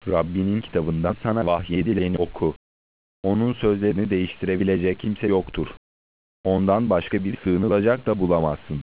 Rabbinin kitabından sana vahyedileni oku. Onun sözlerini değiştirebilecek kimse yoktur. Ondan başka bir sığınılacak da bulamazsın.